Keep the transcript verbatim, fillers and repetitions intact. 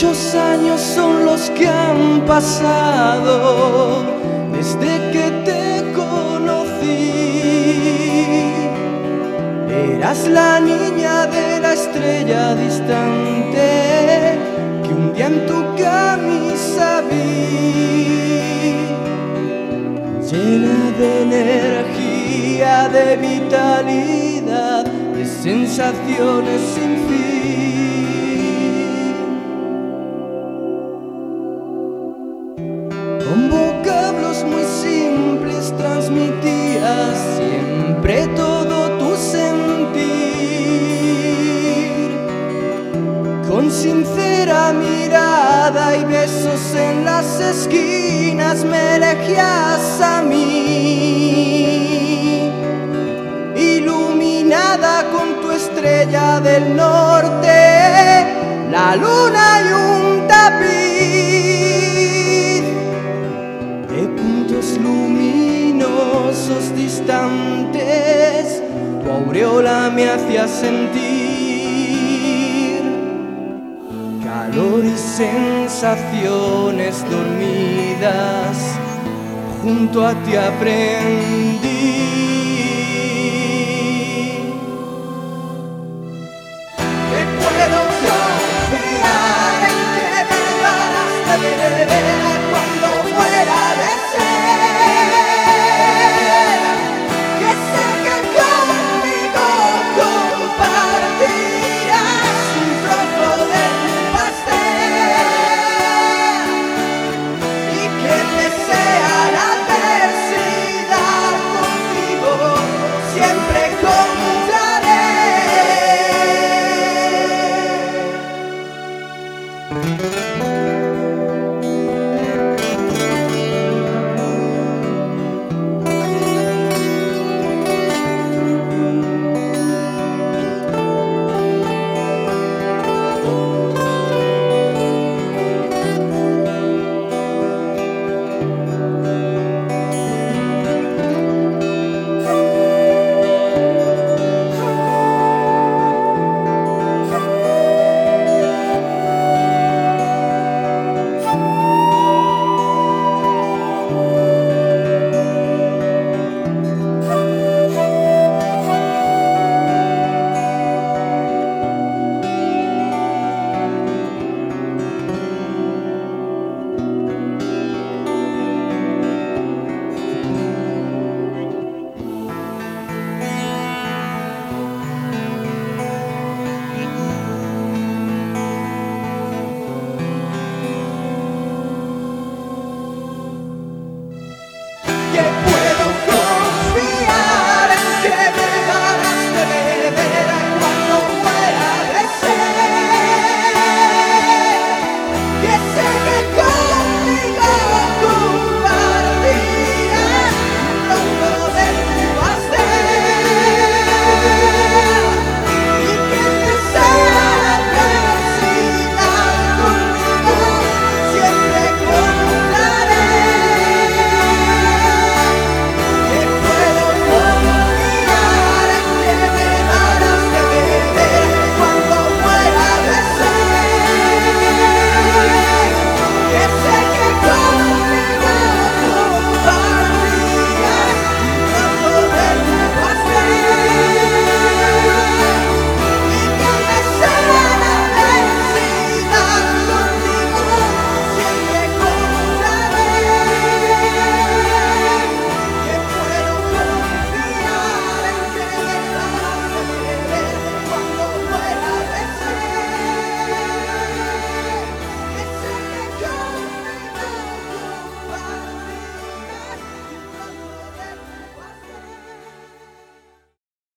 Muchos años son los que han pasado desde que te conocí. Eras la niña de la estrella distante que un día en tu camisa vi, llena de energía, de vitalidad, de sensaciones sin fin. Con vocablos muy simples transmitías siempre todo tu sentir. Con sincera mirada y besos en las esquinas me elegías a mí, iluminada con tu estrella del norte, la luna y un tapiz de puntos luminosos distantes. Tu aureola me hacía sentir calor y sensaciones dormidas. Junto a ti aprendí. Que puedo confiar en que me darás de beber.